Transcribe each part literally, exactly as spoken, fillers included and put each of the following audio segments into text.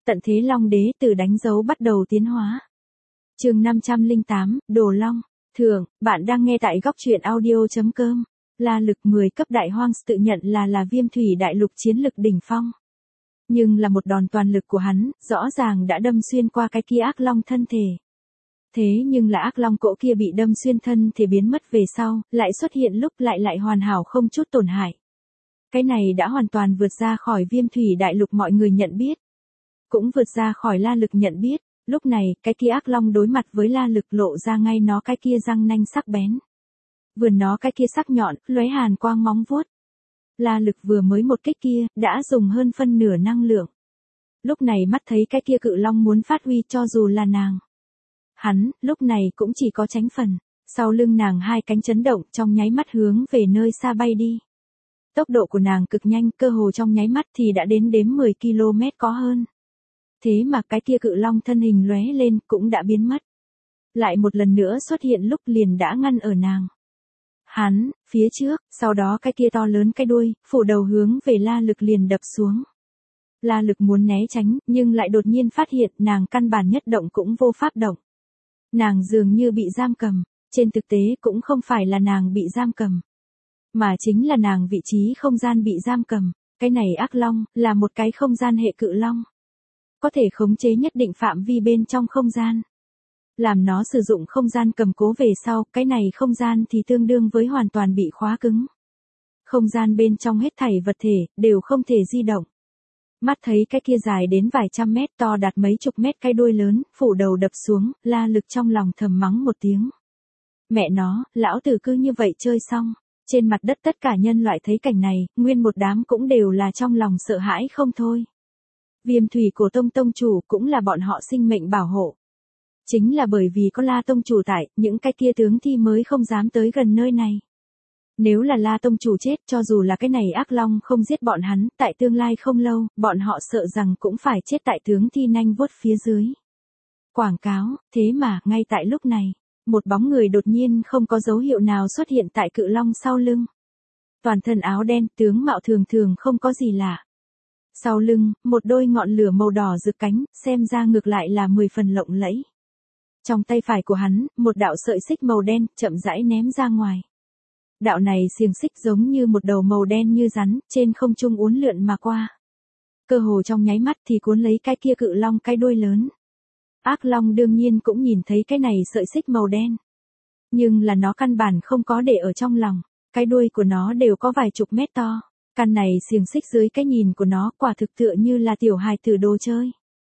Tận thế Long đế từ đánh dấu bắt đầu tiến hóa. Chương năm trăm lẻ tám, Đồ Long. Thượng, bạn đang nghe tại góc truyện audio chấm com. La lực mười cấp đại hoang tự nhận là là Viêm thủy đại lục chiến lực đỉnh phong. Nhưng là một đòn toàn lực của hắn, rõ ràng đã đâm xuyên qua cái kia ác long thân thể. Thế nhưng là ác long cỗ kia bị đâm xuyên thân thể biến mất về sau, lại xuất hiện lúc lại lại hoàn hảo không chút tổn hại. Cái này đã hoàn toàn vượt ra khỏi Viêm thủy đại lục mọi người nhận biết. Cũng vượt ra khỏi La lực nhận biết, lúc này, cái kia ác long đối mặt với La lực lộ ra ngay nó cái kia răng nanh sắc bén. Vườn nó cái kia sắc nhọn, lóe hàn quang móng vuốt. La lực vừa mới một kích kia, đã dùng hơn phân nửa năng lượng. Lúc này mắt thấy cái kia cự long muốn phát huy cho dù là nàng. Hắn, lúc này cũng chỉ có tránh phần, sau lưng nàng hai cánh chấn động trong nháy mắt hướng về nơi xa bay đi. Tốc độ của nàng cực nhanh, cơ hồ trong nháy mắt thì đã đến đếm mười ki lô mét có hơn. Thế mà cái kia cự long thân hình lóe lên cũng đã biến mất. Lại một lần nữa xuất hiện lúc liền đã ngăn ở nàng. Hắn, phía trước, sau đó cái kia to lớn cái đuôi, phủ đầu hướng về La lực liền đập xuống. La lực muốn né tránh, nhưng lại đột nhiên phát hiện nàng căn bản nhất động cũng vô pháp động. Nàng dường như bị giam cầm, trên thực tế cũng không phải là nàng bị giam cầm. Mà chính là nàng vị trí không gian bị giam cầm, cái này ác long, là một cái không gian hệ cự long. Có thể khống chế nhất định phạm vi bên trong không gian. Làm nó sử dụng không gian cầm cố về sau, cái này không gian thì tương đương với hoàn toàn bị khóa cứng. Không gian bên trong hết thảy vật thể, đều không thể di động. Mắt thấy cái kia dài đến vài trăm mét to đạt mấy chục mét cái đuôi lớn, phủ đầu đập xuống, La lực trong lòng thầm mắng một tiếng. Mẹ nó, lão tử cứ như vậy chơi xong. Trên mặt đất tất cả nhân loại thấy cảnh này, nguyên một đám cũng đều là trong lòng sợ hãi không thôi. Viêm thủy cổ tông tông chủ cũng là bọn họ sinh mệnh bảo hộ. Chính là bởi vì có La tông chủ tại, những cái kia tướng thi mới không dám tới gần nơi này. Nếu là La tông chủ chết, cho dù là cái này ác long không giết bọn hắn, tại tương lai không lâu, bọn họ sợ rằng cũng phải chết tại tướng thi nanh vuốt phía dưới. Quảng cáo, thế mà, ngay tại lúc này, một bóng người đột nhiên không có dấu hiệu nào xuất hiện tại cự long sau lưng. Toàn thân áo đen, tướng mạo thường thường không có gì lạ. Sau lưng, một đôi ngọn lửa màu đỏ rực cánh, xem ra ngược lại là mười phần lộng lẫy. Trong tay phải của hắn, một đạo sợi xích màu đen, chậm rãi ném ra ngoài. Đạo này xiềng xích giống như một đầu màu đen như rắn, trên không trung uốn lượn mà qua. Cơ hồ trong nháy mắt thì cuốn lấy cái kia cự long cái đuôi lớn. Ác long đương nhiên cũng nhìn thấy cái này sợi xích màu đen. Nhưng là nó căn bản không có để ở trong lòng, cái đuôi của nó đều có vài chục mét to. Căn này xiềng xích dưới cái nhìn của nó quả thực tựa như là tiểu hài tử đồ chơi.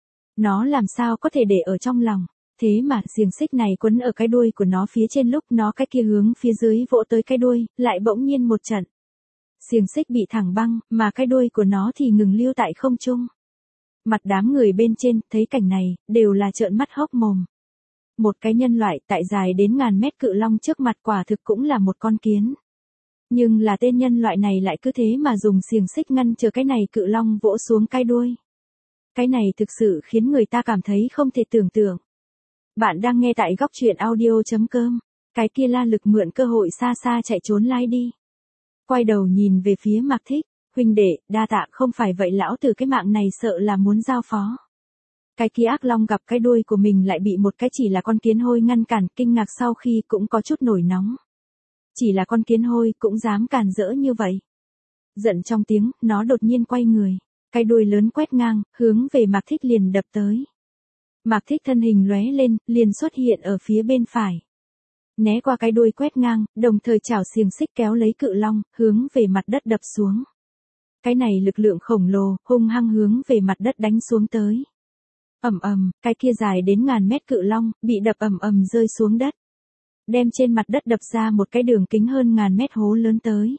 Nó làm sao có thể để ở trong lòng, thế mà xiềng xích này quấn ở cái đuôi của nó phía trên lúc nó cái kia hướng phía dưới vỗ tới cái đuôi, lại bỗng nhiên một trận. Xiềng xích bị thẳng băng, mà cái đuôi của nó thì ngừng lưu tại không trung. Mặt đám người bên trên, thấy cảnh này, đều là trợn mắt hốc mồm. Một cái nhân loại tại dài đến ngàn mét cự long trước mặt quả thực cũng là một con kiến. Nhưng là tên nhân loại này lại cứ thế mà dùng xiềng xích ngăn chờ cái này cự long vỗ xuống cái đuôi. Cái này thực sự khiến người ta cảm thấy không thể tưởng tượng. Bạn đang nghe tại góc truyện audio chấm com. Cái kia La lực mượn cơ hội xa xa chạy trốn lai đi. Quay đầu nhìn về phía Mạc Thích, huynh đệ, đa tạ, không phải vậy lão tử cái mạng này sợ là muốn giao phó. Cái kia ác long gặp cái đuôi của mình lại bị một cái chỉ là con kiến hôi ngăn cản, kinh ngạc sau khi cũng có chút nổi nóng. Chỉ là con kiến hôi cũng dám càn rỡ như vậy. Giận trong tiếng, nó đột nhiên quay người, cái đuôi lớn quét ngang, hướng về Mạc Thích liền đập tới. Mạc Thích thân hình lóe lên, liền xuất hiện ở phía bên phải. Né qua cái đuôi quét ngang, đồng thời chảo xiềng xích kéo lấy cự long, hướng về mặt đất đập xuống. Cái này lực lượng khổng lồ, hung hăng hướng về mặt đất đánh xuống tới. Ầm ầm, cái kia dài đến ngàn mét cự long, bị đập ầm ầm rơi xuống đất. Đem trên mặt đất đập ra một cái đường kính hơn ngàn mét hố lớn tới.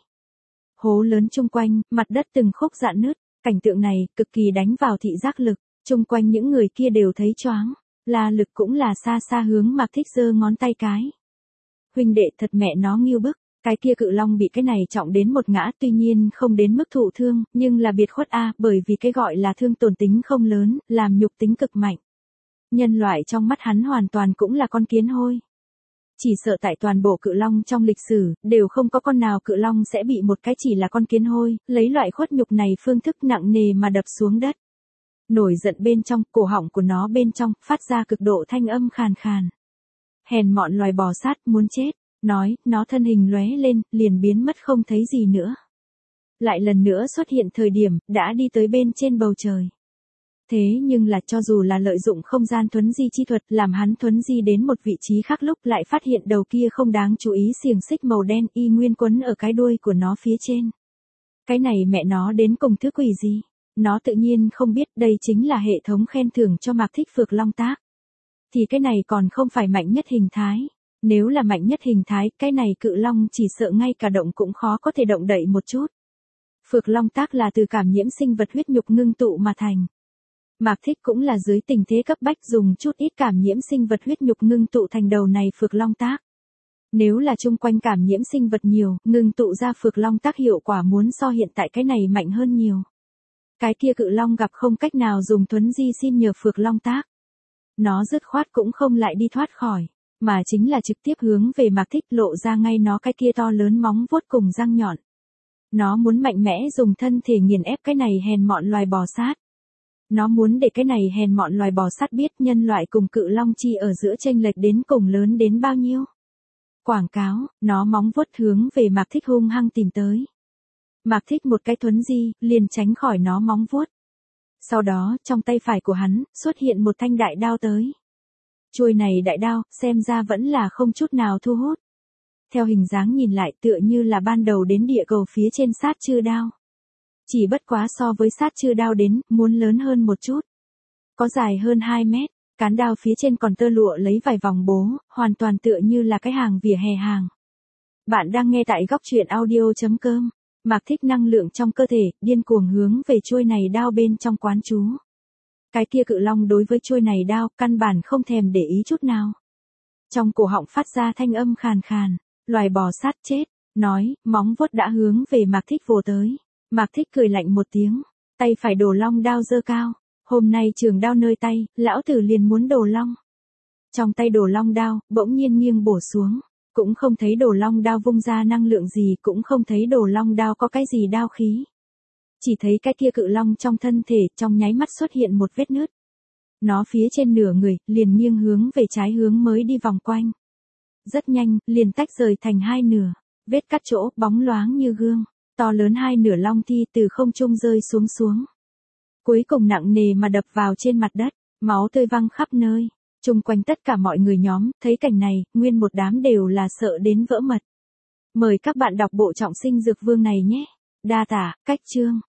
Hố lớn chung quanh, mặt đất từng khúc rạn nứt, cảnh tượng này cực kỳ đánh vào thị giác lực, chung quanh những người kia đều thấy choáng. La lực cũng là xa xa hướng Mạc Thích giơ ngón tay cái. Huynh đệ, thật mẹ nó nghiêu bức, cái kia cự long bị cái này trọng đến một ngã, tuy nhiên không đến mức thụ thương, nhưng là biệt khuất a, bởi vì cái gọi là thương tổn tính không lớn, làm nhục tính cực mạnh. Nhân loại trong mắt hắn hoàn toàn cũng là con kiến hôi. Chỉ sợ tại toàn bộ cự long trong lịch sử, đều không có con nào cự long sẽ bị một cái chỉ là con kiến hôi, lấy loại khuất nhục này phương thức nặng nề mà đập xuống đất. Nổi giận bên trong, cổ họng của nó bên trong, phát ra cực độ thanh âm khàn khàn. Hèn mọn loài bò sát, muốn chết. Nói, nó thân hình lóe lên, liền biến mất không thấy gì nữa. Lại lần nữa xuất hiện thời điểm, đã đi tới bên trên bầu trời. Thế nhưng là cho dù là lợi dụng không gian thuấn di chi thuật làm hắn thuấn di đến một vị trí khác lúc lại phát hiện đầu kia không đáng chú ý xiềng xích màu đen y nguyên quấn ở cái đuôi của nó phía trên. Cái này mẹ nó đến cùng thứ quỷ gì? Nó tự nhiên không biết đây chính là hệ thống khen thưởng cho Mạc Thích Phược Long tác. Thì cái này còn không phải mạnh nhất hình thái. Nếu là mạnh nhất hình thái, cái này cự long chỉ sợ ngay cả động cũng khó có thể động đậy một chút. Phược Long tác là từ cảm nhiễm sinh vật huyết nhục ngưng tụ mà thành. Mạc Thích cũng là dưới tình thế cấp bách dùng chút ít cảm nhiễm sinh vật huyết nhục ngưng tụ thành đầu này Phược Long tác. Nếu là chung quanh cảm nhiễm sinh vật nhiều, ngưng tụ ra Phược Long tác hiệu quả muốn so hiện tại cái này mạnh hơn nhiều. Cái kia cự long gặp không cách nào dùng thuấn di xin nhờ Phược Long tác. Nó dứt khoát cũng không lại đi thoát khỏi, mà chính là trực tiếp hướng về Mạc Thích lộ ra ngay nó cái kia to lớn móng vuốt cùng răng nhọn. Nó muốn mạnh mẽ dùng thân thể nghiền ép cái này hèn mọn loài bò sát. Nó muốn để cái này hèn mọn loài bò sát biết nhân loại cùng cự long chi ở giữa chênh lệch đến cùng lớn đến bao nhiêu. Quảng cáo, nó móng vuốt hướng về Mạc Thích hung hăng tìm tới. Mạc Thích một cái thuấn di, liền tránh khỏi nó móng vuốt. Sau đó, trong tay phải của hắn, xuất hiện một thanh đại đao tới. Chuôi này đại đao, xem ra vẫn là không chút nào thu hút. Theo hình dáng nhìn lại tựa như là ban đầu đến địa cầu phía trên sát chư đao. Chỉ bất quá so với sát chư đao đến, muốn lớn hơn một chút. Có dài hơn hai mét, cán đao phía trên còn tơ lụa lấy vài vòng bố, hoàn toàn tựa như là cái hàng vỉa hè hàng. Bạn đang nghe tại góc truyện audio chấm com. Mạc Thích năng lượng trong cơ thể, điên cuồng hướng về chuôi này đao bên trong quán chú. Cái kia cự long đối với chuôi này đao, căn bản không thèm để ý chút nào. Trong cổ họng phát ra thanh âm khàn khàn, loài bò sát chết, nói, móng vuốt đã hướng về Mạc Thích vồ tới. Mạc Thích cười lạnh một tiếng, tay phải đổ long đao giơ cao, hôm nay trường đao nơi tay, lão tử liền muốn đổ long. Trong tay đổ long đao, bỗng nhiên nghiêng bổ xuống, cũng không thấy đổ long đao vung ra năng lượng gì, cũng không thấy đổ long đao có cái gì đao khí. Chỉ thấy cái kia cự long trong thân thể, trong nháy mắt xuất hiện một vết nứt. Nó phía trên nửa người, liền nghiêng hướng về trái hướng mới đi vòng quanh. Rất nhanh, liền tách rời thành hai nửa, vết cắt chỗ, bóng loáng như gương. To lớn hai nửa long thi từ không trung rơi xuống xuống. Cuối cùng nặng nề mà đập vào trên mặt đất, máu tươi văng khắp nơi. Chung quanh tất cả mọi người nhóm, thấy cảnh này, nguyên một đám đều là sợ đến vỡ mật. Mời các bạn đọc bộ Trọng Sinh Dược Vương này nhé. Đa tả, cách chương.